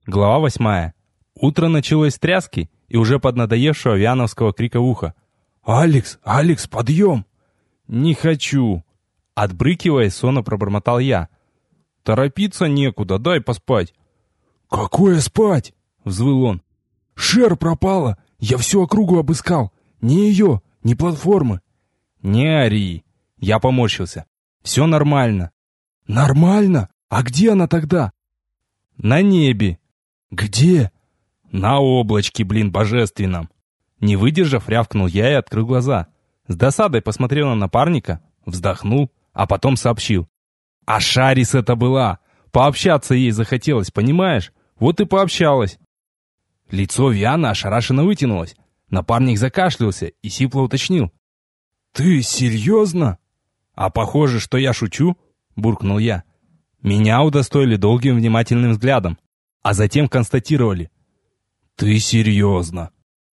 Глава 8. Утро началось с тряски и уже поднадоевшего виановского крика в ухо. «Алекс, Алекс, подъем!» «Не хочу!» Отбрыкиваясь, сонно пробормотал я. «Торопиться некуда, дай поспать». «Какое спать?» — взвыл он. «Шер пропала! Я всю округу обыскал! Ни ее, ни платформы!» «Не ори!» Я поморщился. «Все нормально». «Нормально? А где она тогда?» «На небе». «Где?» «На облачке, божественном». Не выдержав, рявкнул я и открыл глаза. С досадой посмотрел на напарника, вздохнул, а потом сообщил. «А Шарис это была! Пообщаться ей захотелось, понимаешь? Вот и пообщалась». Лицо Виана ошарашенно вытянулось. Напарник закашлялся и сипло уточнил. «Ты серьезно?» «А похоже, что я шучу», — буркнул я. Меня удостоили долгим внимательным взглядом, а затем констатировали. «Ты серьезно?»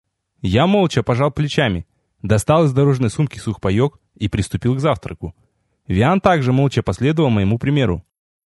Я молча пожал плечами, достал из дорожной сумки сухпайок и приступил к завтраку. Виан также молча последовал моему примеру.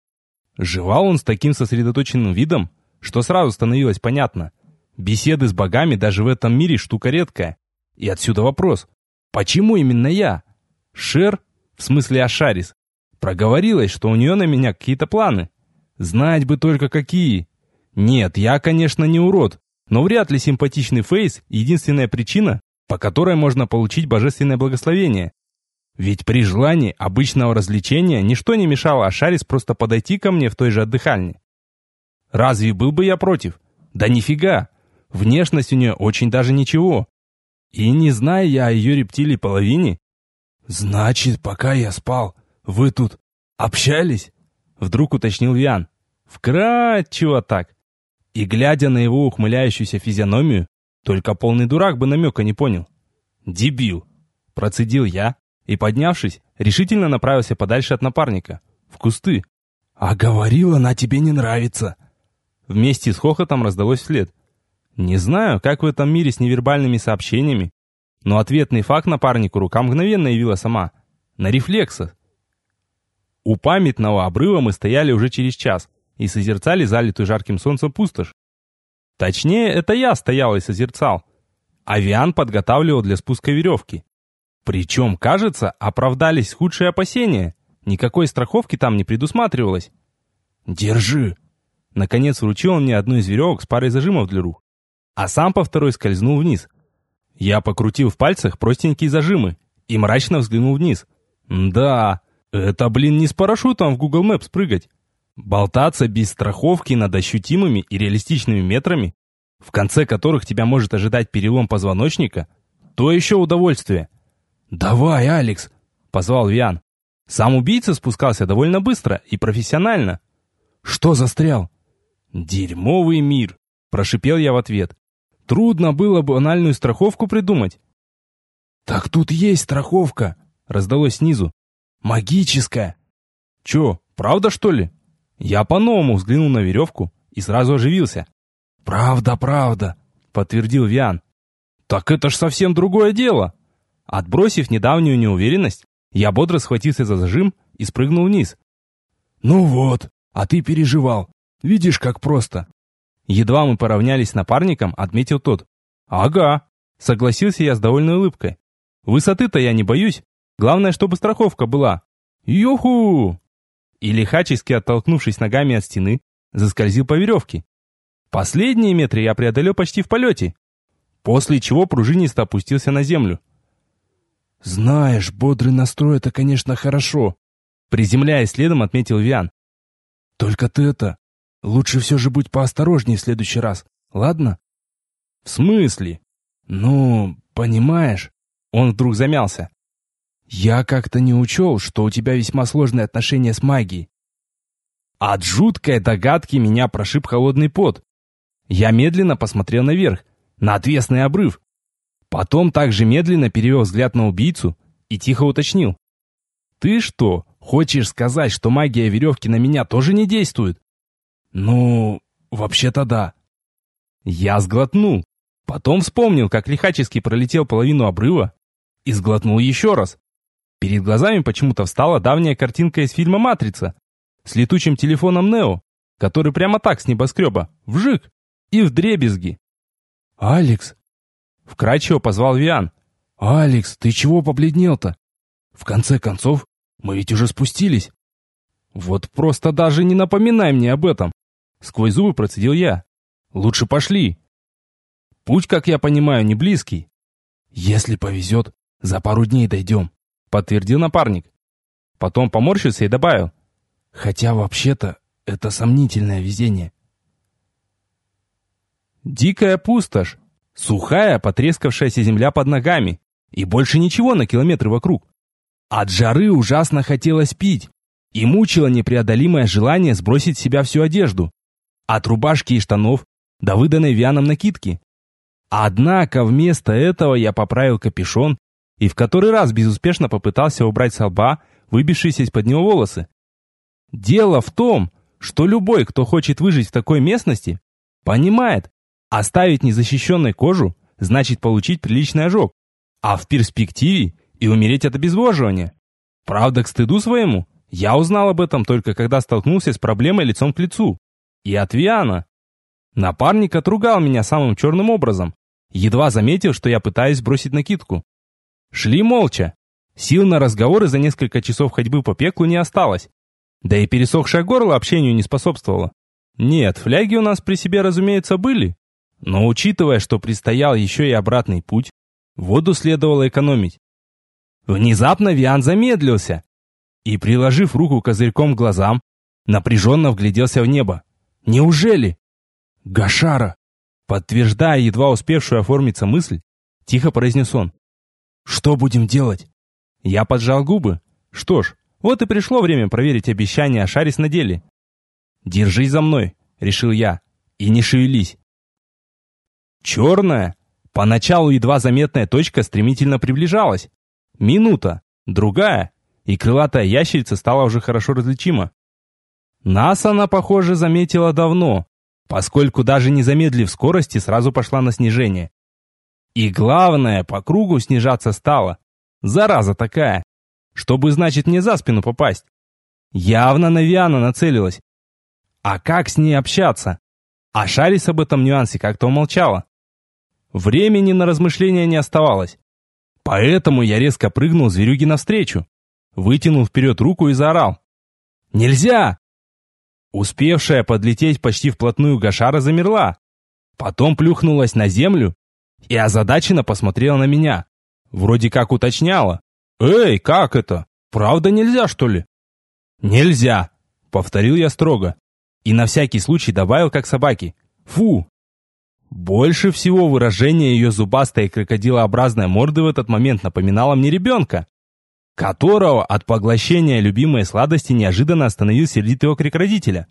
Жевал он с таким сосредоточенным видом, что сразу становилось понятно. Беседы с богами даже в этом мире штука редкая. И отсюда вопрос. Почему именно я? Шер, в смысле Ашарис, проговорилась, что у нее на меня какие-то планы. Знать бы только какие. Нет, я, конечно, не урод, но вряд ли симпатичный фейс — единственная причина, по которой можно получить божественное благословение. Ведь при желании обычного развлечения ничто не мешало Ашарис просто подойти ко мне в той же отдыхальне. Разве был бы я против? Да нифига. Внешность у нее очень даже ничего. И не зная я о ее рептилии половине... «Значит, пока я спал, вы тут общались?» Вдруг уточнил Виан. Вкратчиво так. И, глядя на его ухмыляющуюся физиономию, только полный дурак бы намека не понял. «Дебил!» Процедил я и, поднявшись, решительно направился подальше от напарника, в кусты. «А говорила, она тебе не нравится!» Вместе с хохотом раздалось вслед. Не знаю, как в этом мире с невербальными сообщениями, но ответный факт напарнику рука мгновенно явила сама. На рефлексах. У памятного обрыва мы стояли уже через час и созерцали залитую жарким солнцем пустошь. Точнее, это я стоял и созерцал. А Виан подготавливал для спуска веревки. Причем, кажется, оправдались худшие опасения. Никакой страховки там не предусматривалось. «Держи!» Наконец вручил он мне одну из веревок с парой зажимов для рук, а сам по второй скользнул вниз. Я покрутил в пальцах простенькие зажимы и мрачно взглянул вниз. Да, это, не с парашютом в Google Maps прыгать. Болтаться без страховки над ощутимыми и реалистичными метрами, в конце которых тебя может ожидать перелом позвоночника, то еще удовольствие. «Давай, Алекс!» — позвал Виан. Сам убийца спускался довольно быстро и профессионально. «Что застрял?» «Дерьмовый мир!» — прошипел я в ответ. «Трудно было банальную страховку придумать». «Так тут есть страховка!» — раздалось снизу. «Магическая!» «Чё, правда, что ли?» Я по-новому взглянул на веревку и сразу оживился. «Правда, правда!» — подтвердил Виан. «Так это ж совсем другое дело!» Отбросив недавнюю неуверенность, я бодро схватился за зажим и спрыгнул вниз. «Ну вот, а ты переживал. Видишь, как просто!» Едва мы поравнялись с напарником, отметил тот. «Ага», — согласился я с довольной улыбкой. «Высоты-то я не боюсь. Главное, чтобы страховка была. Юху!» И лихачески, оттолкнувшись ногами от стены, заскользил по веревке. Последние метры я преодолел почти в полете, после чего пружинисто опустился на землю. «Знаешь, бодрый настрой — это, конечно, хорошо», — приземляясь следом, отметил Виан. «Только ты лучше все же будь поосторожнее в следующий раз, ладно?» «В смысле?» «Ну, понимаешь...» Он вдруг замялся. «Я как-то не учел, что у тебя весьма сложные отношения с магией». От жуткой догадки меня прошиб холодный пот. Я медленно посмотрел наверх, на отвесный обрыв. Потом также медленно перевел взгляд на убийцу и тихо уточнил. «Ты что, хочешь сказать, что магия веревки на меня тоже не действует?» «Ну, вообще-то да». Я сглотнул. Потом вспомнил, как лихачески пролетел половину обрыва и сглотнул еще раз. Перед глазами почему-то встала давняя картинка из фильма «Матрица» с летучим телефоном Нео, который прямо так с небоскреба, вжик, и вдребезги. «Алекс!» — вкрадчиво позвал Виан. «Алекс, ты чего побледнел-то? В конце концов, мы ведь уже спустились». «Вот просто даже не напоминай мне об этом!» — сквозь зубы процедил я. «Лучше пошли. Путь, как я понимаю, не близкий». «Если повезет, за пару дней дойдем», — подтвердил напарник. Потом поморщился и добавил. «Хотя вообще-то это сомнительное везение». Дикая пустошь, сухая, потрескавшаяся земля под ногами, и больше ничего на километры вокруг. От жары ужасно хотелось пить, и мучило непреодолимое желание сбросить с себя всю одежду, от рубашки и штанов до выданной Вианом накидки. Однако вместо этого я поправил капюшон и в который раз безуспешно попытался убрать с лба выбившиеся из-под него волосы. Дело в том, что любой, кто хочет выжить в такой местности, понимает, оставить незащищенной кожу значит получить приличный ожог, а в перспективе и умереть от обезвоживания. Правда, к стыду своему, я узнал об этом только когда столкнулся с проблемой лицом к лицу. И от Виана. Напарник отругал меня самым черным образом, едва заметив, что я пытаюсь сбросить накидку. Шли молча. Сил на разговоры за несколько часов ходьбы по пеклу не осталось. Да и пересохшее горло общению не способствовало. Нет, фляги у нас при себе, разумеется, были. Но учитывая, что предстоял еще и обратный путь, воду следовало экономить. Внезапно Виан замедлился и, приложив руку козырьком к глазам, напряженно вгляделся в небо. «Неужели?» «Гашара!» Подтверждая едва успевшую оформиться мысль, тихо произнес он. «Что будем делать?» Я поджал губы. Что ж, вот и пришло время проверить обещание Ашарис на деле. «Держись за мной», — решил я, — «и не шевелись». Черная, поначалу едва заметная точка стремительно приближалась. Минута, другая, и крылатая ящерица стала уже хорошо различима. Нас она, похоже, заметила давно, поскольку даже не замедлив скорости, сразу пошла на снижение. И главное, по кругу снижаться стала. Зараза такая. Чтобы, значит, мне за спину попасть. Явно на Виана нацелилась. А как с ней общаться? А Шарис об этом нюансе как-то умолчала. Времени на размышления не оставалось. Поэтому я резко прыгнул зверюге навстречу, вытянул вперед руку и заорал. «Нельзя!» Успевшая подлететь почти вплотную Гашара замерла. Потом плюхнулась на землю и озадаченно посмотрела на меня. Вроде как уточняла. «Эй, как это? Правда нельзя, что ли?» «Нельзя!» — повторил я строго. И на всякий случай добавил, как собаки. «Фу!» Больше всего выражение ее зубастой и крокодилообразной морды в этот момент напоминало мне ребенка, которого от поглощения любимой сладости неожиданно остановил сердитый окрик родителя.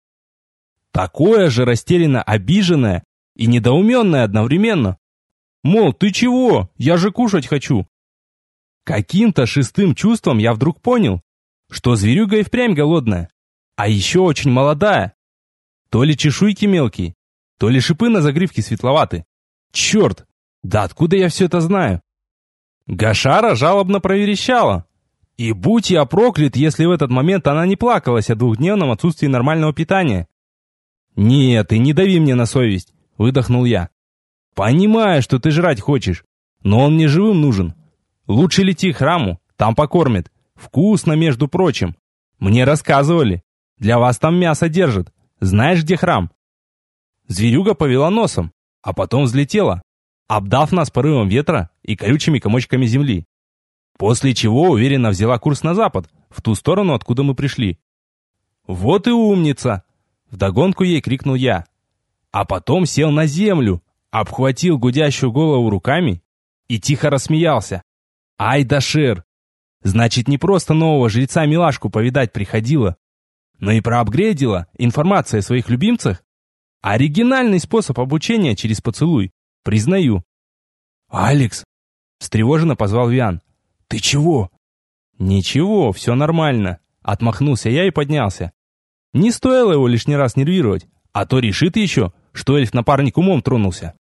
Такое же растерянно обиженное и недоуменное одновременно. Мол, ты чего? Я же кушать хочу. Каким-то шестым чувством я вдруг понял, что зверюга и впрямь голодная, а еще очень молодая. То ли чешуйки мелкие, то ли шипы на загривке светловаты. Черт, да откуда я все это знаю? Гашара жалобно проверещала. И будь я проклят, если в этот момент она не плакалась о двухдневном отсутствии нормального питания. «Нет, и не дави мне на совесть», — выдохнул я. «Понимаю, что ты жрать хочешь, но он мне живым нужен. Лучше лети к храму, там покормят. Вкусно, между прочим. Мне рассказывали. Для вас там мясо держат. Знаешь, где храм?» Зверюга повела носом, а потом взлетела, обдав нас порывом ветра и колючими комочками земли. После чего уверенно взяла курс на запад, в ту сторону, откуда мы пришли. «Вот и умница!» — вдогонку ей крикнул я. А потом сел на землю, обхватил гудящую голову руками и тихо рассмеялся. «Ай да Шер! Значит, не просто нового жреца-милашку повидать приходила, но и проапгрейдила информация о своих любимцах? Оригинальный способ обучения через поцелуй, признаю». «Алекс!» — встревоженно позвал Виан. «Ты чего?» «Ничего, все нормально», — отмахнулся я и поднялся. Не стоило его лишний раз нервировать, а то решит еще, что эльф-напарник умом тронулся.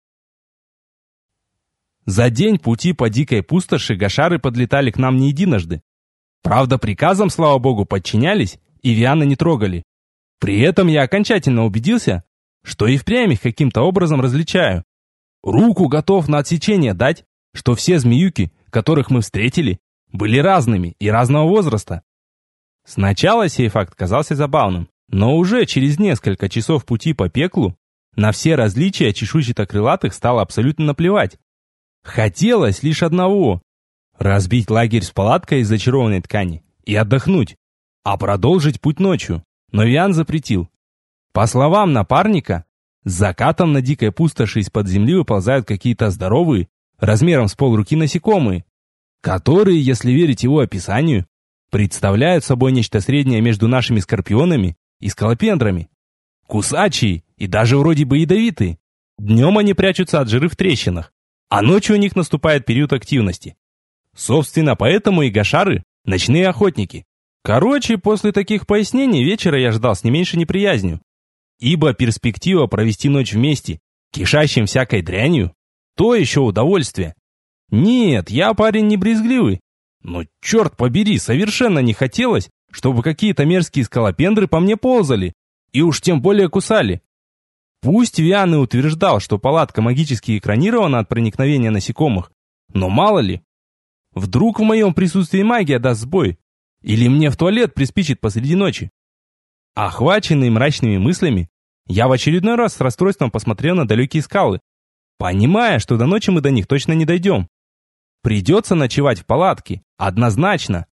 За день пути по дикой пустоши гашары подлетали к нам не единожды. Правда, приказам, слава богу, подчинялись и Виана не трогали. При этом я окончательно убедился, что и впрямь их каким-то образом различаю. Руку готов на отсечение дать, что все змеюки, которых мы встретили, были разными и разного возраста. Сначала сей факт казался забавным, но уже через несколько часов пути по пеклу на все различия чешуйчато-крылатых стало абсолютно наплевать. Хотелось лишь одного – разбить лагерь с палаткой из зачарованной ткани и отдохнуть, а продолжить путь ночью. Но Виан запретил. По словам напарника, с закатом на дикой пустоши из-под земли выползают какие-то здоровые, размером с полруки насекомые, которые, если верить его описанию, представляют собой нечто среднее между нашими скорпионами и скалопендрами. Кусачие и даже вроде бы ядовитые. Днем они прячутся от жиры в трещинах, а ночью у них наступает период активности. Собственно, поэтому и гашары – ночные охотники. Короче, после таких пояснений вечера я ждал с не меньшей неприязнью. Ибо перспектива провести ночь вместе, кишащим всякой дрянью, то еще удовольствие. Нет, я парень не брезгливый. Но черт побери, совершенно не хотелось, чтобы какие-то мерзкие скалопендры по мне ползали, и уж тем более кусали. Пусть Виан и утверждал, что палатка магически экранирована от проникновения насекомых, но мало ли. Вдруг в моем присутствии магия даст сбой, или мне в туалет приспичит посреди ночи. Охваченный мрачными мыслями, я в очередной раз с расстройством посмотрел на далекие скалы, понимая, что до ночи мы до них точно не дойдем. Придется ночевать в палатке, однозначно.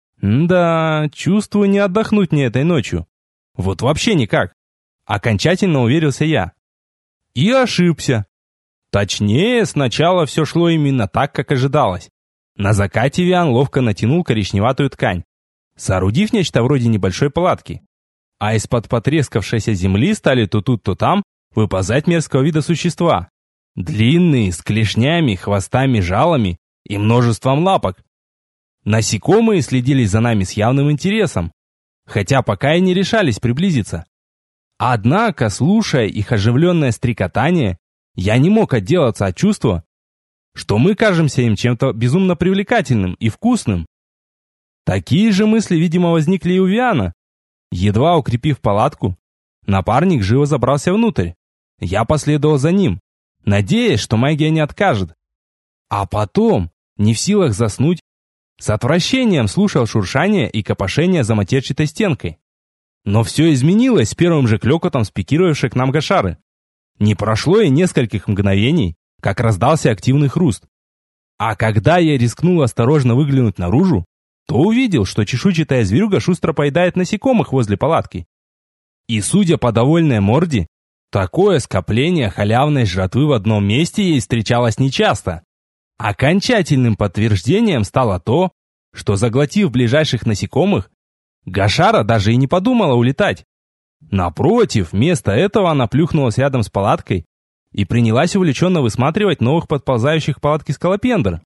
Да, чувствую, не отдохнуть мне этой ночью. Вот вообще никак. Окончательно уверился я. И ошибся. Точнее, сначала все шло именно так, как ожидалось. На закате Виан ловко натянул коричневатую ткань, соорудив нечто вроде небольшой палатки. А из-под потрескавшейся земли стали то тут, то там выползать мерзкого вида существа. Длинные, с клешнями, хвостами, жалами и множеством лапок. Насекомые следили за нами с явным интересом, хотя пока и не решались приблизиться. Однако, слушая их оживленное стрекотание, я не мог отделаться от чувства, что мы кажемся им чем-то безумно привлекательным и вкусным. Такие же мысли, видимо, возникли и у Виана. Едва укрепив палатку, напарник живо забрался внутрь. Я последовал за ним, надеясь, что магия не откажет. А потом, не в силах заснуть, с отвращением слушал шуршание и копошение за матерчатой стенкой. Но все изменилось с первым же клёкотом спикировавшей к нам гашары. Не прошло и нескольких мгновений, как раздался активный хруст. А когда я рискнул осторожно выглянуть наружу, то увидел, что чешуйчатая зверюга шустро поедает насекомых возле палатки. И, судя по довольной морде, такое скопление халявной жратвы в одном месте ей встречалось нечасто. Окончательным подтверждением стало то, что, заглотив ближайших насекомых, гашара даже и не подумала улетать. Напротив, вместо этого она плюхнулась рядом с палаткой и принялась увлеченно высматривать новых подползающих к палатке скалопендр.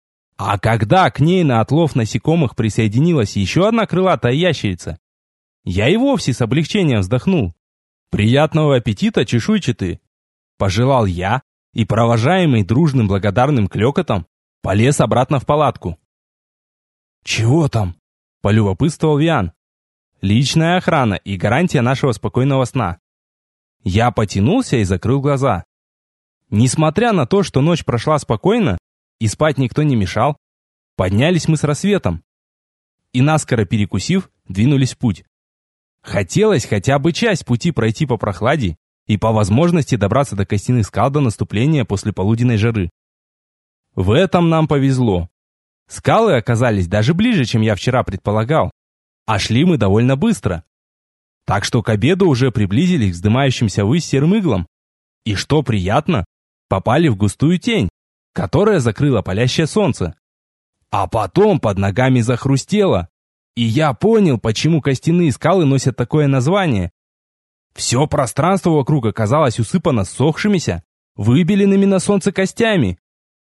А когда к ней на отлов насекомых присоединилась еще одна крылатая ящерица, я и вовсе с облегчением вздохнул. «Приятного аппетита, чешуйчатые!» Пожелал я и, провожаемый дружным благодарным клёкотом, полез обратно в палатку. «Чего там?» – полюбопытствовал Виан. «Личная охрана и гарантия нашего спокойного сна». Я потянулся и закрыл глаза. Несмотря на то, что ночь прошла спокойно, и спать никто не мешал, поднялись мы с рассветом. И, наскоро перекусив, двинулись в путь. Хотелось хотя бы часть пути пройти по прохладе и по возможности добраться до костяных скал до наступления после полуденной жары. В этом нам повезло. Скалы оказались даже ближе, чем я вчера предполагал, а шли мы довольно быстро. Так что к обеду уже приблизились к вздымающимся ввысь серым иглам. И что приятно, попали в густую тень, которая закрыла палящее солнце. А потом под ногами захрустело, и я понял, почему костяные скалы носят такое название. Все пространство вокруг оказалось усыпано ссохшимися, выбеленными на солнце костями.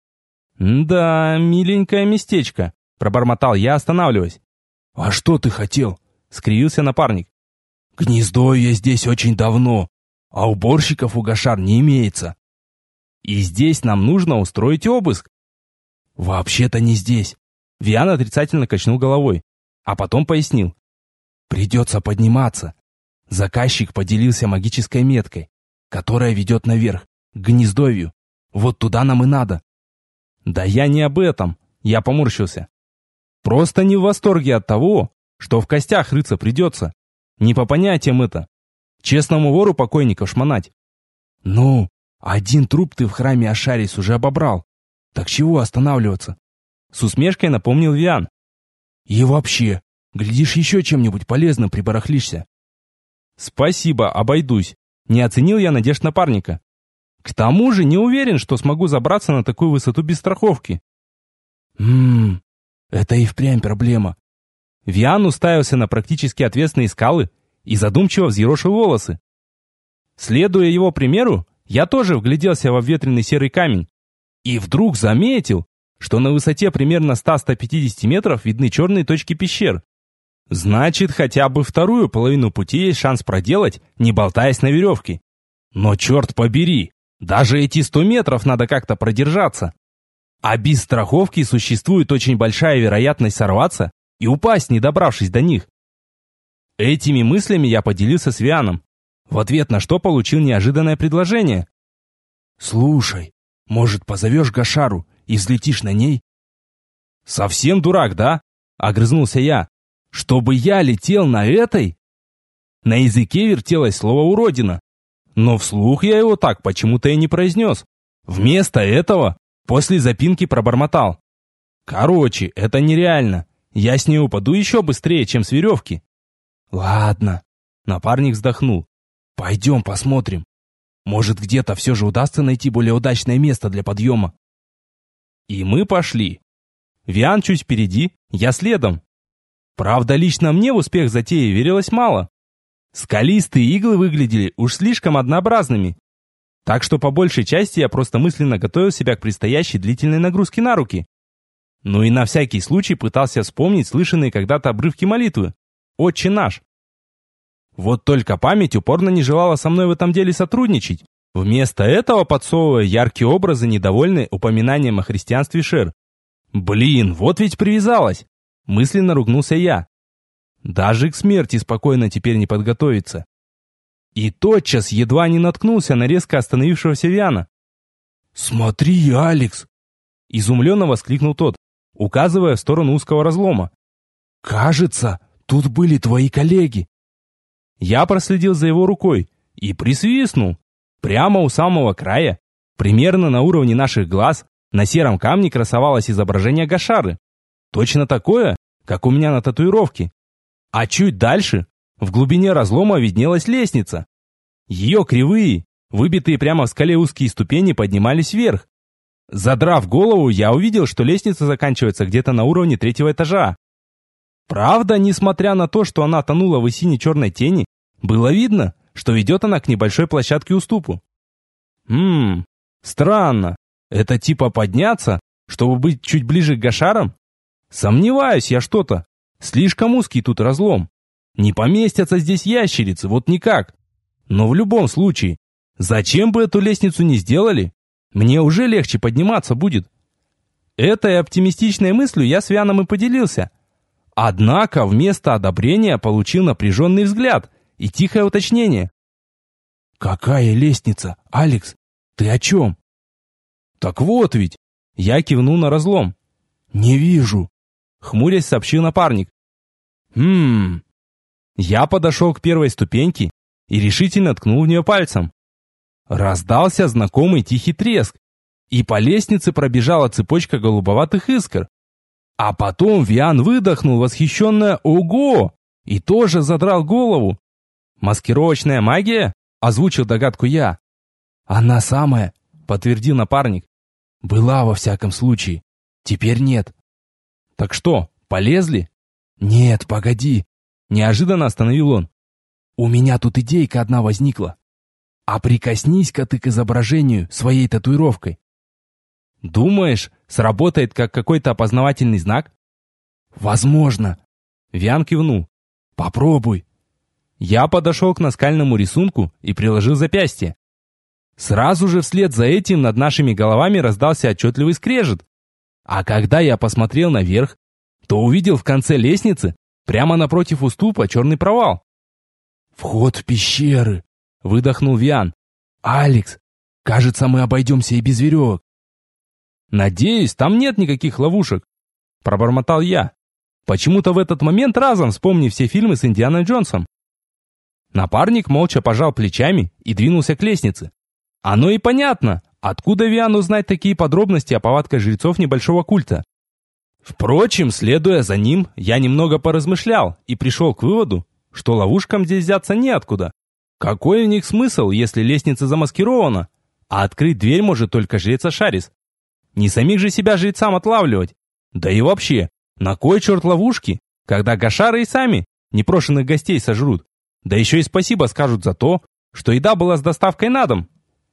«Да, миленькое местечко», — пробормотал я, останавливаясь. «А что ты хотел?» — скривился напарник. «Гнездо я здесь очень давно, а уборщиков у гашар не имеется. И здесь нам нужно устроить обыск». «Вообще-то не здесь». Виан отрицательно качнул головой, а потом пояснил. «Придется подниматься. Заказчик поделился магической меткой, которая ведет наверх, к гнездовью. Вот туда нам и надо. Да я не об этом, я поморщился. Просто не в восторге от того, что в костях рыться придется. Не по понятиям это. Честному вору покойников шмонать. Ну, один труп ты в храме Ашарис уже обобрал. Так чего останавливаться? С усмешкой напомнил Виан. И вообще, глядишь, еще чем-нибудь полезным прибарахлишься. Спасибо, обойдусь. Не оценил я надежд напарника. К тому же не уверен, что смогу забраться на такую высоту без страховки. Это и впрямь проблема. Виан уставился на практически отвесные скалы и задумчиво взъерошил волосы. Следуя его примеру, я тоже вгляделся в обветренный серый камень и вдруг заметил, что на высоте примерно 100-150 метров видны черные точки пещер. Значит, хотя бы вторую половину пути есть шанс проделать, не болтаясь на веревке. Но черт побери, даже эти 100 метров надо как-то продержаться. А без страховки существует очень большая вероятность сорваться и упасть, не добравшись до них. Этими мыслями я поделился с Вианом, в ответ на что получил неожиданное предложение. «Слушай, может, позовешь Гашару и взлетишь на ней?» «Совсем дурак, да?» — огрызнулся я. «Чтобы я летел на этой?» На языке вертелось слово «уродина», но вслух я его так почему-то и не произнес. Вместо этого после запинки пробормотал. «Короче, это нереально. Я с ней упаду еще быстрее, чем с веревки». «Ладно», — напарник вздохнул. «Пойдем посмотрим. Может, где-то все же удастся найти более удачное место для подъема». И мы пошли. Виан чуть впереди, я следом. Правда, лично мне в успех затеи верилось мало. Скалистые иглы выглядели уж слишком однообразными. Так что по большей части я просто мысленно готовил себя к предстоящей длительной нагрузке на руки. Ну и на всякий случай пытался вспомнить слышанные когда-то обрывки молитвы. «Отче наш». Вот только память упорно не желала со мной в этом деле сотрудничать, вместо этого подсовывая яркие образы, недовольные упоминанием о христианстве Шер. Блин, вот ведь привязалась! Мысленно ругнулся я. Даже к смерти спокойно теперь не подготовиться. И тотчас едва не наткнулся на резко остановившегося Виана. «Смотри, Алекс!» Изумленно воскликнул тот, указывая в сторону узкого разлома. «Кажется, тут были твои коллеги». Я проследил за его рукой и присвистнул. Прямо у самого края, примерно на уровне наших глаз, на сером камне красовалось изображение Гашары. Точно такое, как у меня на татуировке. А чуть дальше, в глубине разлома виднелась лестница. Ее кривые, выбитые прямо в скале узкие ступени поднимались вверх. Задрав голову, я увидел, что лестница заканчивается где-то на уровне 3-го этажа. Правда, несмотря на то, что она тонула в сине-черной тени, было видно, что ведет она к небольшой площадке уступу. Странно. Это типа подняться, чтобы быть чуть ближе к Гашарам? Сомневаюсь я что-то. Слишком узкий тут разлом. Не поместятся здесь ящерицы, вот никак. Но в любом случае, зачем бы эту лестницу не сделали? Мне уже легче подниматься будет. Этой оптимистичной мыслью я с Вианом и поделился. Однако вместо одобрения получил напряженный взгляд и тихое уточнение. «Какая лестница, Алекс? Ты о чем?» «Так вот ведь!» Я кивнул на разлом. «Не вижу», — хмурясь сообщил напарник. Я подошел к первой ступеньке и решительно ткнул в нее пальцем. Раздался знакомый тихий треск, и по лестнице пробежала цепочка голубоватых искр. А потом Виан выдохнул восхищенное «Ого!» и тоже задрал голову. «Маскировочная магия?» — озвучил догадку я. «Она самая», — подтвердил напарник. «Была во всяком случае. Теперь нет». «Так что, полезли?» «Нет, погоди», — неожиданно остановил он. «У меня тут идейка одна возникла. А прикоснись-ка ты к изображению своей татуировкой». «Думаешь, сработает как какой-то опознавательный знак?» «Возможно». Виан кивнул. «Попробуй». Я подошел к наскальному рисунку и приложил запястье. Сразу же вслед за этим над нашими головами раздался отчетливый скрежет. А когда я посмотрел наверх, то увидел в конце лестницы, прямо напротив уступа, черный провал. «Вход в пещеры!» — выдохнул Виан. «Алекс, кажется, мы обойдемся и без веревок». «Надеюсь, там нет никаких ловушек», — пробормотал я, почему-то в этот момент разом вспомнив все фильмы с Индианой Джонсом. Напарник молча пожал плечами и двинулся к лестнице. Оно и понятно, откуда Виану знать такие подробности о повадках жрецов небольшого культа. Впрочем, следуя за ним, я немного поразмышлял и пришел к выводу, что ловушкам здесь взяться неоткуда. Какой у них смысл, если лестница замаскирована, а открыть дверь может только жрец Ашарис? Не самих же себя жрецам отлавливать. Да и вообще, на кой черт ловушки, когда гашары и сами непрошенных гостей сожрут? Да еще и спасибо скажут за то, что еда была с доставкой на дом.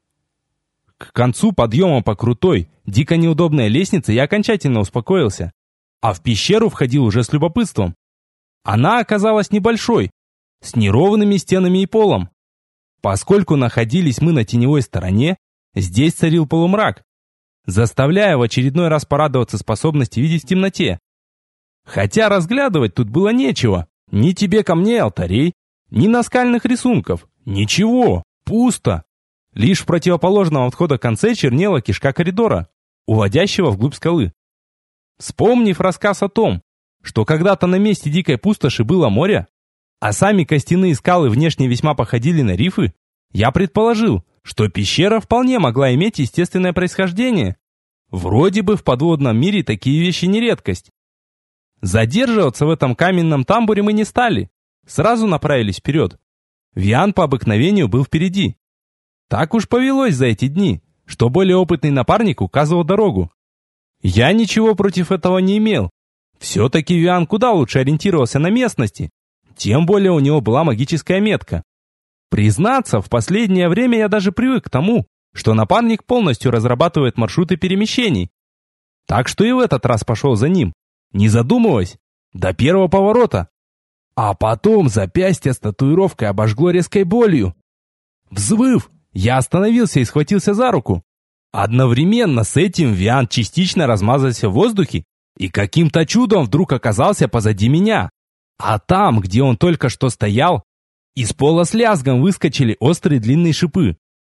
К концу подъема по крутой, дико неудобной лестнице я окончательно успокоился, а в пещеру входил уже с любопытством. Она оказалась небольшой, с неровными стенами и полом. Поскольку находились мы на теневой стороне, здесь царил полумрак, заставляя в очередной раз порадоваться способности видеть в темноте. Хотя разглядывать тут было нечего, ни тебе камней алтарей, ни наскальных рисунков, ничего, пусто. Лишь в противоположном от входа конце чернела кишка коридора, уводящего вглубь скалы. Вспомнив рассказ о том, что когда-то на месте дикой пустоши было море, а сами костяные скалы внешне весьма походили на рифы, я предположил, что пещера вполне могла иметь естественное происхождение. Вроде бы в подводном мире такие вещи не редкость. Задерживаться в этом каменном тамбуре мы не стали, сразу направились вперед. Виан по обыкновению был впереди. Так уж повелось за эти дни, что более опытный напарник указывал дорогу. Я ничего против этого не имел. Все-таки Виан куда лучше ориентировался на местности, тем более у него была магическая метка. Признаться, в последнее время я даже привык к тому, что напарник полностью разрабатывает маршруты перемещений. Так что и в этот раз пошел за ним, не задумываясь, до первого поворота. А потом запястье с татуировкой обожгло резкой болью. Взвыв, я остановился и схватился за руку. Одновременно с этим Виан частично размазался в воздухе и каким-то чудом вдруг оказался позади меня. А там, где он только что стоял, из пола с лязгом выскочили острые длинные шипы.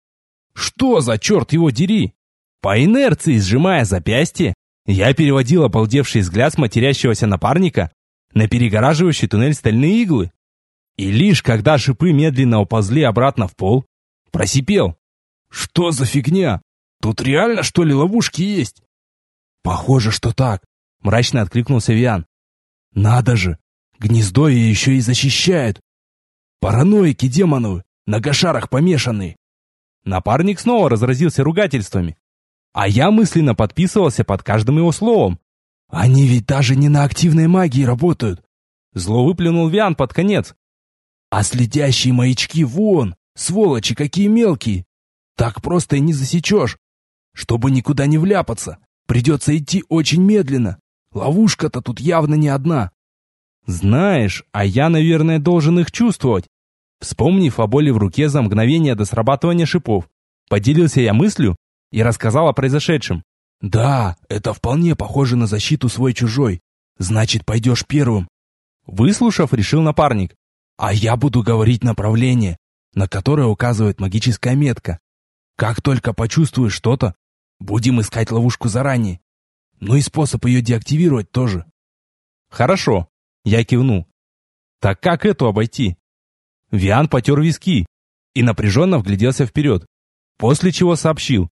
Что за черт его дери? По инерции, сжимая запястье, я переводил обалдевший взгляд с матерящегося напарника на перегораживающий туннель стальные иглы. И лишь когда шипы медленно уползли обратно в пол, просипел. «Что за фигня? Тут реально, что ли, ловушки есть?» «Похоже, что так», — мрачно откликнулся Виан. «Надо же, гнездо ее еще и защищают. Параноики демоновы, на гашарах помешанные». Напарник снова разразился ругательствами, а я мысленно подписывался под каждым его словом. «Они ведь даже не на активной магии работают», — зло выплюнул Виан под конец. «А следящие маячки вон, сволочи какие мелкие. Так просто и не засечешь. Чтобы никуда не вляпаться, придется идти очень медленно. Ловушка-то тут явно не одна». «Знаешь, а я, наверное, должен их чувствовать». Вспомнив о боли в руке за мгновение до срабатывания шипов, поделился я мыслью и рассказал о произошедшем. «Да, это вполне похоже на защиту свой-чужой. Значит, пойдешь первым». Выслушав, решил напарник. «А я буду говорить направление, на которое указывает магическая метка. Как только почувствуешь что-то, будем искать ловушку заранее. Ну и способ ее деактивировать тоже». «Хорошо», — я кивнул. «Так как эту обойти?» Виан потер виски и напряженно вгляделся вперед, после чего сообщил.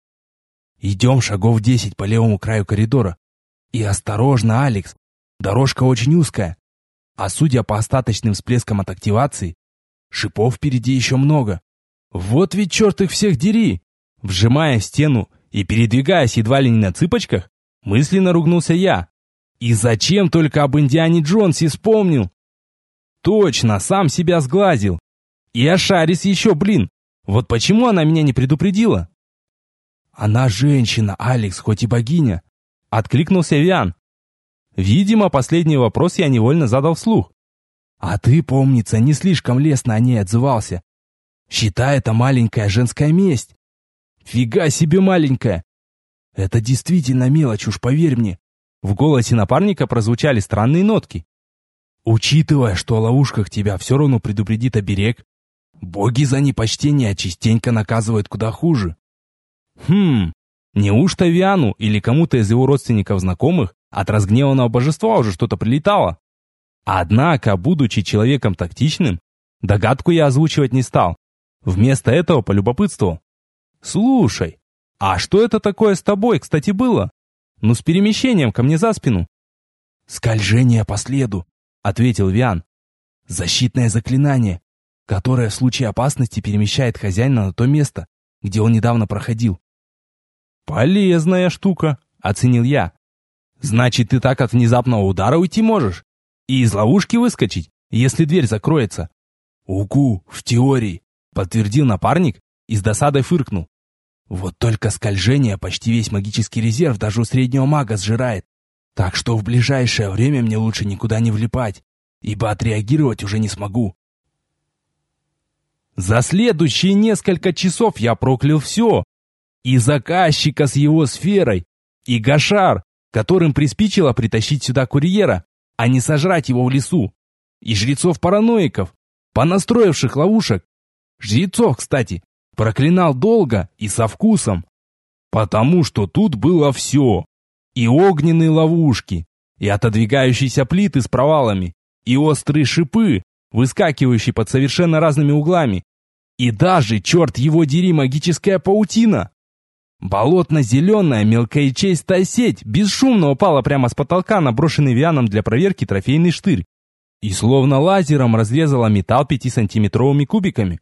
«Идем шагов 10 по левому краю коридора. И осторожно, Алекс, дорожка очень узкая. А судя по остаточным всплескам от активации, шипов впереди еще много. Вот ведь черт их всех дери!» Вжимая в стену и передвигаясь едва ли не на цыпочках, мысленно ругнулся я. И зачем только об Индиане Джонсе вспомнил? Точно, сам себя сглазил. И Ашарис еще, блин. Вот почему она меня не предупредила? «Она женщина, Алекс, хоть и богиня», — откликнулся Виан. Видимо, последний вопрос я невольно задал вслух. «А ты, помнится, не слишком лестно о ней отзывался. Считай, это маленькая женская месть». «Фига себе маленькая!» «Это действительно мелочь, уж поверь мне». В голосе напарника прозвучали странные нотки. «Учитывая, что о ловушках тебя все равно предупредит оберег, Боги за непочтение частенько наказывают куда хуже. Неужто Виану или кому-то из его родственников-знакомых от разгневанного божества уже что-то прилетало? Однако, будучи человеком тактичным, догадку я озвучивать не стал. Вместо этого полюбопытствовал. «Слушай, а что это такое с тобой, кстати, было? Ну, с перемещением ко мне за спину». «Скольжение по следу», — ответил Виан. «Защитное заклинание, которое в случае опасности перемещает хозяина на то место, где он недавно проходил». «Полезная штука», — оценил я. «Значит, ты так от внезапного удара уйти можешь? И из ловушки выскочить, если дверь закроется?» «Угу, в теории», — подтвердил напарник и с досадой фыркнул. «Вот только скольжение почти весь магический резерв даже у среднего мага сжирает. Так что в ближайшее время мне лучше никуда не влипать, ибо отреагировать уже не смогу». За следующие несколько часов я проклял все. И заказчика с его сферой, и Гашар, которым приспичило притащить сюда курьера, а не сожрать его в лесу, и жрецов-параноиков, понастроивших ловушек. Жрецов, кстати, проклинал долго и со вкусом, потому что тут было все. И огненные ловушки, и отодвигающиеся плиты с провалами, и острые шипы, выскакивающие под совершенно разными углами, и даже, черт его дери, магическая паутина. Болотно-зеленая мелкоячеистая сеть бесшумно упала прямо с потолка на брошенный Вианом для проверки трофейный штырь и словно лазером разрезала металл 5-сантиметровыми кубиками.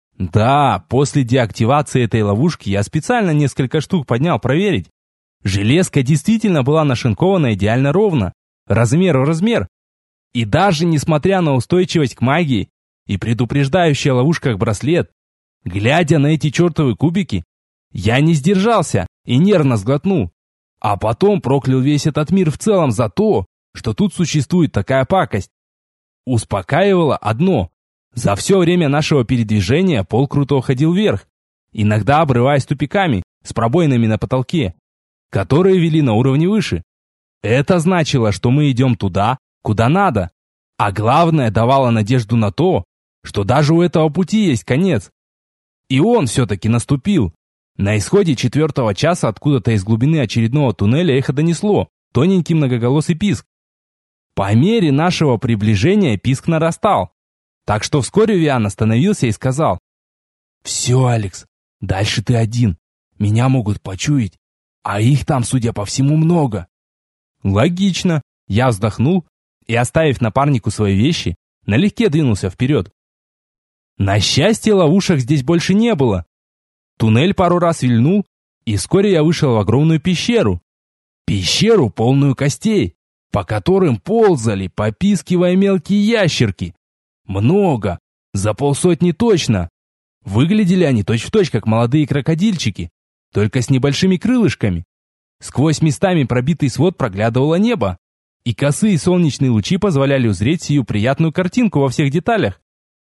Да, после деактивации этой ловушки я специально несколько штук поднял проверить. Железка действительно была нашинкована идеально ровно, размер в размер. И даже несмотря на устойчивость к магии и предупреждающий о ловушках браслет, глядя на эти чертовы кубики, я не сдержался и нервно сглотнул. А потом проклял весь этот мир в целом за то, что тут существует такая пакость. Успокаивало одно. За все время нашего передвижения пол круто уходил вверх, иногда обрываясь тупиками с пробоинами на потолке, которые вели на уровне выше. Это значило, что мы идем туда, куда надо. А главное, давало надежду на то, что даже у этого пути есть конец. И он все-таки наступил. На исходе 4-го часа откуда-то из глубины очередного туннеля эхо донесло тоненький многоголосый писк. По мере нашего приближения писк нарастал. Так что вскоре Виан остановился и сказал: «Все, Алекс, дальше ты один. Меня могут почуять, а их там, судя по всему, много». Логично. Я вздохнул и, оставив напарнику свои вещи, налегке двинулся вперед. На счастье, ловушек здесь больше не было. Туннель пару раз вильнул, и вскоре я вышел в огромную пещеру. Пещеру, полную костей, по которым ползали, попискивая мелкие ящерки. Много, за 50 точно. Выглядели они точь-в-точь, как молодые крокодильчики, только с небольшими крылышками. Сквозь местами пробитый свод проглядывало небо, и косые солнечные лучи позволяли узреть сию приятную картинку во всех деталях.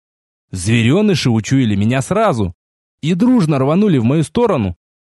Звереныши учуяли меня сразу и дружно рванули в мою сторону.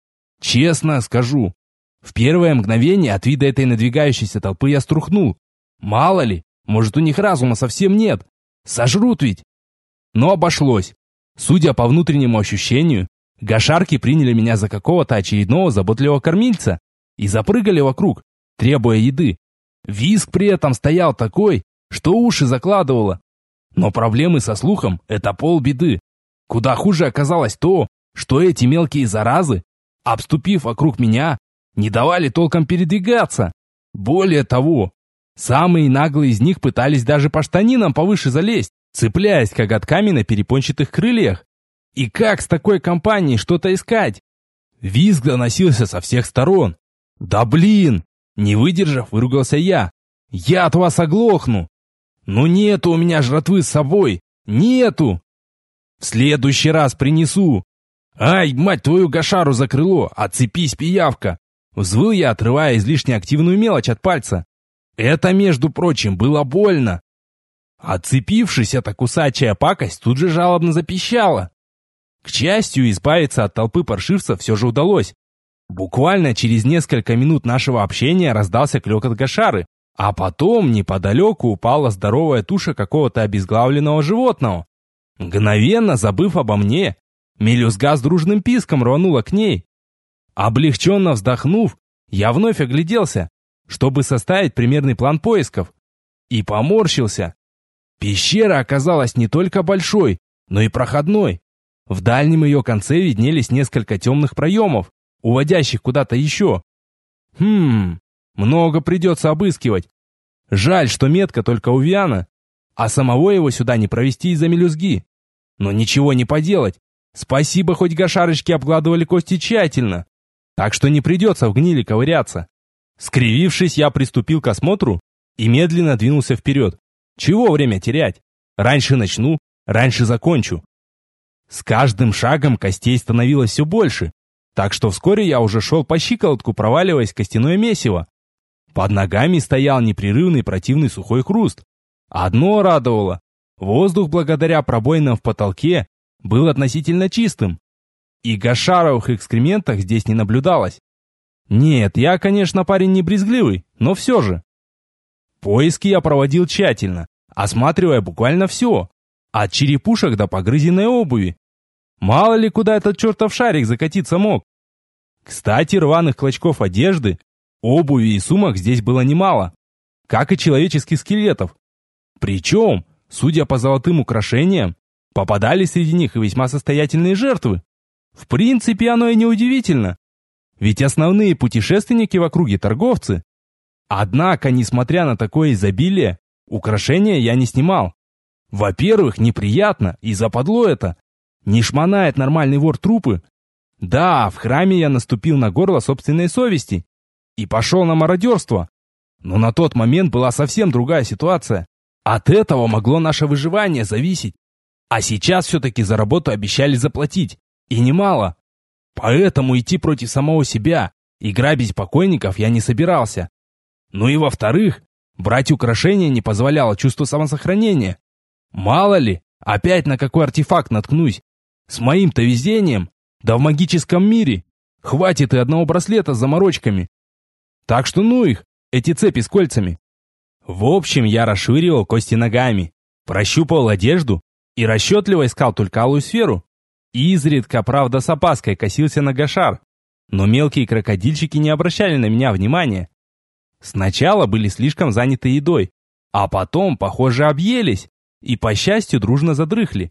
Честно скажу, в первое мгновение от вида этой надвигающейся толпы я струхнул. Мало ли, может, у них разума совсем нет. Сожрут ведь. Но обошлось. Судя по внутреннему ощущению, гашарки приняли меня за какого-то очередного заботливого кормильца и запрыгали вокруг, требуя еды. Визг при этом стоял такой, что уши закладывало. Но проблемы со слухом – это полбеды. Куда хуже оказалось то, что эти мелкие заразы, обступив вокруг меня, не давали толком передвигаться. Более того, самые наглые из них пытались даже по штанинам повыше залезть, цепляясь коготками на перепончатых крыльях. И как с такой компанией что-то искать? Визг доносился со всех сторон. Да блин! Не выдержав, выругался я. Я от вас оглохну. Ну нету у меня жратвы с собой. Нету. В следующий раз принесу. Ай, мать твою гашару за крыло, отцепись, пиявка. Взвыл я, отрывая излишне активную мелочь от пальца. Это, между прочим, было больно. Отцепившись, эта кусачая пакость тут же жалобно запищала. К счастью, избавиться от толпы паршивцев все же удалось. Буквально через несколько минут нашего общения раздался клёкот гашары, а потом неподалеку упала здоровая туша какого-то обезглавленного животного. Мгновенно, забыв обо мне, мелюзга с дружным писком рванула к ней. Облегченно вздохнув, я вновь огляделся, чтобы составить примерный план поисков, и поморщился. Пещера оказалась не только большой, но и проходной. В дальнем ее конце виднелись несколько темных проемов, уводящих куда-то еще. Много придется обыскивать. Жаль, что метка только у Виана, а самого его сюда не провести из-за мелюзги. Но ничего не поделать. Спасибо, хоть гашарочки обгладывали кости тщательно, так что не придется в гнили ковыряться. Скривившись, я приступил к осмотру и медленно двинулся вперед. Чего время терять? Раньше начну, раньше закончу. С каждым шагом костей становилось все больше, так что вскоре я уже шел по щиколотку, проваливаясь в костяное месиво. Под ногами стоял непрерывный противный сухой хруст. Одно радовало: воздух благодаря пробоинам в потолке был относительно чистым, и гашаровых экскрементах здесь не наблюдалось. Нет, я, конечно, парень не брезгливый, но все же. Поиски я проводил тщательно, осматривая буквально все, от черепушек до погрызенной обуви. Мало ли, куда этот чертов шарик закатиться мог. Кстати, рваных клочков одежды, обуви и сумок здесь было немало, как и человеческих скелетов. Причем, судя по золотым украшениям, попадались среди них и весьма состоятельные жертвы. В принципе, оно и не удивительно, ведь основные путешественники в округе торговцы. Однако, несмотря на такое изобилие, украшения я не снимал. Во-первых, неприятно и западло это. Не шмонает нормальный вор трупы. Да, в храме я наступил на горло собственной совести и пошел на мародерство. Но на тот момент была совсем другая ситуация. От этого могло наше выживание зависеть. А сейчас все-таки за работу обещали заплатить. И немало. Поэтому идти против самого себя и грабить покойников я не собирался. Ну и во-вторых, брать украшения не позволяло чувство самосохранения. Мало ли, опять на какой артефакт наткнусь. С моим-то везением, да в магическом мире, хватит и одного браслета с заморочками. Так что ну их, эти цепи с кольцами. В общем, я расшвыривал кости ногами, прощупывал одежду и расчетливо искал только алую сферу. Изредка, правда, с опаской косился на гашар, но мелкие крокодильчики не обращали на меня внимания. Сначала были слишком заняты едой, а потом, похоже, объелись и, по счастью, дружно задрыхли.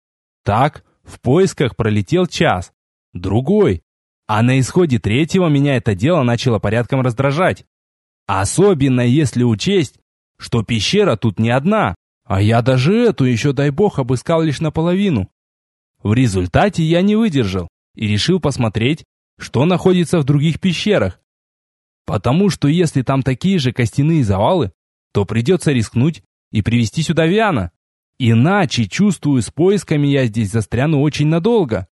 Так, в поисках пролетел час, другой, а на исходе третьего меня это дело начало порядком раздражать. Особенно если учесть, что пещера тут не одна, а я даже эту еще, дай бог, обыскал лишь наполовину. В результате я не выдержал и решил посмотреть, что находится в других пещерах. Потому что если там такие же костяные завалы, то придется рискнуть и привести сюда Виана. Иначе, чувствую, с поисками я здесь застряну очень надолго.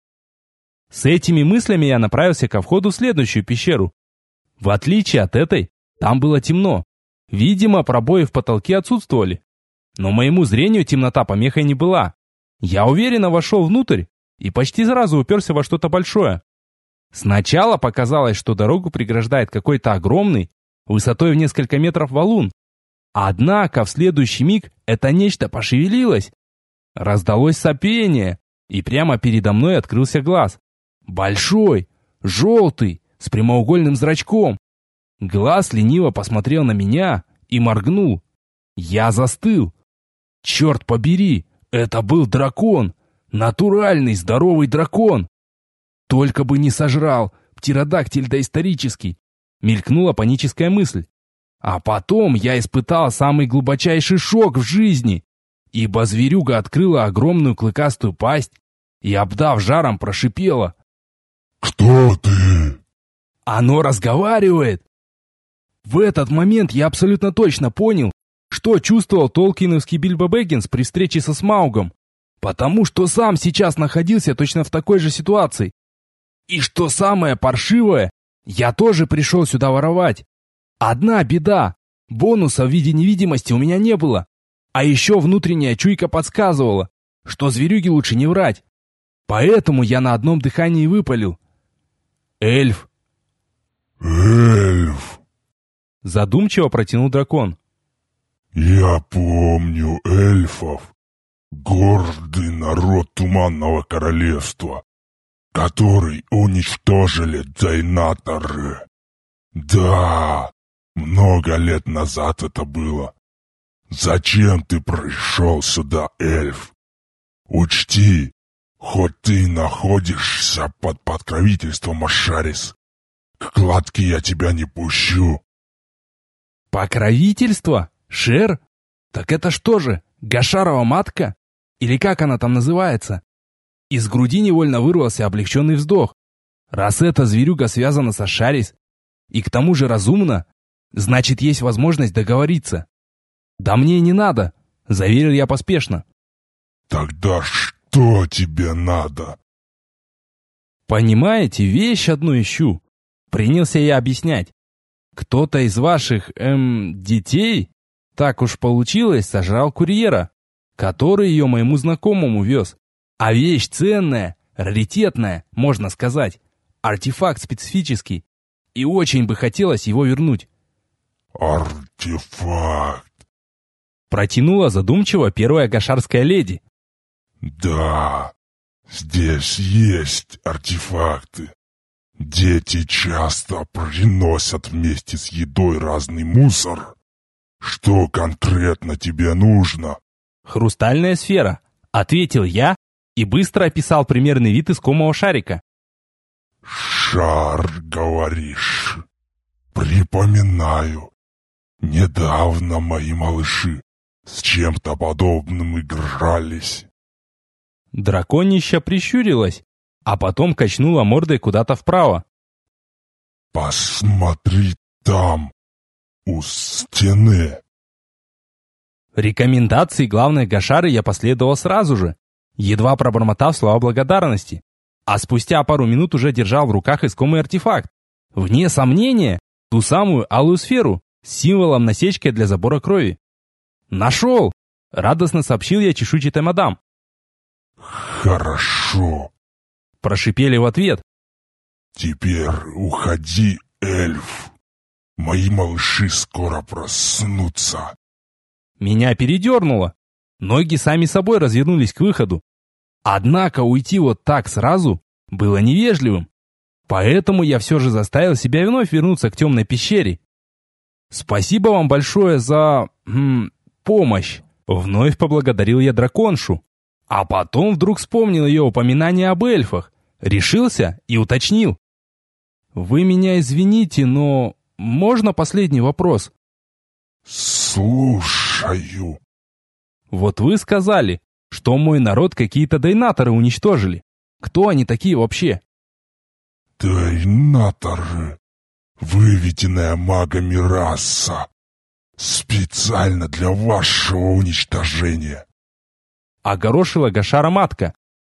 С этими мыслями я направился ко входу в следующую пещеру. В отличие от этой, там было темно. Видимо, пробои в потолке отсутствовали. Но моему зрению темнота помехой не была. Я уверенно вошел внутрь и почти сразу уперся во что-то большое. Сначала показалось, что дорогу преграждает какой-то огромный, высотой в несколько метров валун. Однако в следующий миг это нечто пошевелилось. Раздалось сопение, и прямо передо мной открылся глаз. Большой, желтый, с прямоугольным зрачком. Глаз лениво посмотрел на меня и моргнул. Я застыл. Черт побери, это был дракон. Натуральный здоровый дракон. Только бы не сожрал, птеродактиль доисторический. Мелькнула паническая мысль. А потом я испытал самый глубочайший шок в жизни, ибо зверюга открыла огромную клыкастую пасть и, обдав жаром, прошипела: «Кто ты?» «Оно разговаривает!» В этот момент я абсолютно точно понял, что чувствовал толкиновский Бильбо Бэггинс при встрече со Смаугом, потому что сам сейчас находился точно в такой же ситуации. И что самое паршивое, я тоже пришел сюда воровать. Одна беда, бонуса в виде невидимости у меня не было. А еще внутренняя чуйка подсказывала, что зверюге лучше не врать. Поэтому я на одном дыхании выпалил: «Эльф». «Эльф», задумчиво протянул дракон. «я помню эльфов. гордый народ Туманного Королевства, который уничтожили дейнаторы. Да, много лет назад это было. Зачем ты пришел сюда, эльф? Учти, хоть ты находишься под покровительством Ашарис, к кладке я тебя не пущу. Покровительство? Шер? Так это что же, Гашарова матка? Или как она там называется? Из груди невольно вырвался облегченный вздох. Раз эта зверюга связана с Ашарис, и к тому же разумна, значит, есть возможность договориться. «Да мне и не надо», — заверил я поспешно. Тогда что тебе надо? «Понимаете, вещь одну ищу», — принялся я объяснять. «Кто-то из ваших, детей, так уж получилось, сожрал курьера, который ее моему знакомому вез. А вещь ценная, раритетная, можно сказать, артефакт специфический, и очень бы хотелось его вернуть». Артефакт. Протянула задумчиво первая гашарская леди. Да, здесь есть артефакты. Дети часто приносят вместе с едой разный мусор. Что конкретно тебе нужно? «Хрустальная сфера», — ответил я и быстро описал примерный вид искомого шарика. Шар, говоришь? Припоминаю. Недавно мои малыши с чем-то подобным игрались. Драконища прищурилась, а потом качнула мордой куда-то вправо. Посмотри там, у стены. Рекомендации главной гашары я последовал сразу же, едва пробормотав слова благодарности, а спустя пару минут уже держал в руках искомый артефакт. Вне сомнения, ту самую алую сферу с символом насечки для забора крови. «Нашел!» — радостно сообщил я чешуйчатой мадам. Хорошо. Прошипели в ответ. Теперь уходи, эльф. Мои малыши скоро проснутся. Меня передернуло. Ноги сами собой развернулись к выходу. Однако уйти вот так сразу было невежливым. Поэтому я все же заставил себя вновь вернуться к темной пещере. «Спасибо вам большое за... помощь!» Вновь поблагодарил я драконшу. А потом вдруг вспомнил ее упоминание об эльфах. Решился и уточнил. «Вы меня извините, но... можно последний вопрос?» Слушаю. «Вот вы сказали, что мой народ какие-то дейнаторы уничтожили. Кто они такие вообще?» Дейнаторы. Выведенная магами раса. Специально для вашего уничтожения. Огорошила гашара матка.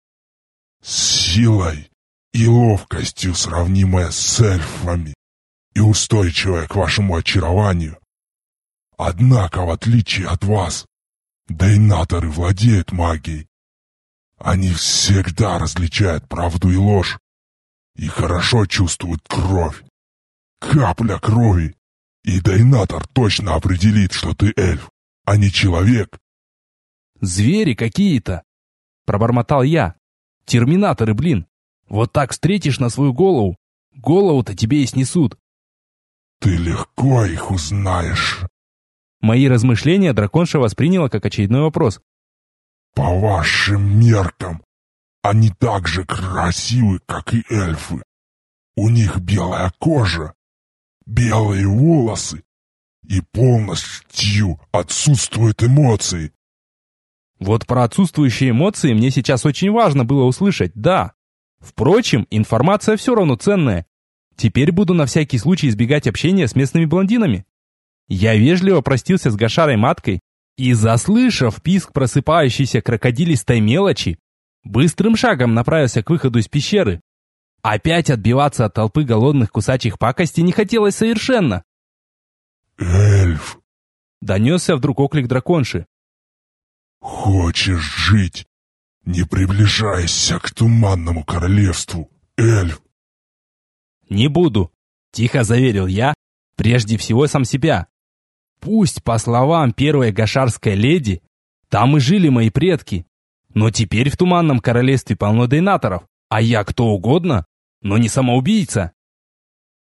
Силой и ловкостью сравнимая с эльфами и устойчивая к вашему очарованию. Однако, в отличие от вас, дейнаторы владеют магией. Они всегда различают правду и ложь и хорошо чувствуют кровь. Капля крови, и дейнатор точно определит, что ты эльф, а не человек. «Звери какие-то!» — пробормотал я. «Терминаторы, блин! Вот так встретишь на свою голову, голову-то тебе и снесут!» Ты легко их узнаешь. Мои размышления драконша восприняла как очередной вопрос. По вашим меркам, они так же красивы, как и эльфы. У них белая кожа, белые волосы и полностью отсутствуют эмоции. Вот про отсутствующие эмоции мне сейчас очень важно было услышать, да. Впрочем, информация все равно ценная. Теперь буду на всякий случай избегать общения с местными блондинами. Я вежливо простился с гашарой маткой и, заслышав писк просыпающейся крокодилистой мелочи, быстрым шагом направился к выходу из пещеры. Опять отбиваться от толпы голодных кусачих пакостей не хотелось совершенно. Эльф, Донесся вдруг оклик драконши. хочешь жить? Не приближайся к Туманному Королевству, эльф. «Не буду», — тихо заверил я, прежде всего сам себя. Пусть, по словам первой гашарской леди, Там и жили мои предки. Но теперь в Туманном Королевстве полно дейнаторов, а я кто угодно, но не самоубийца.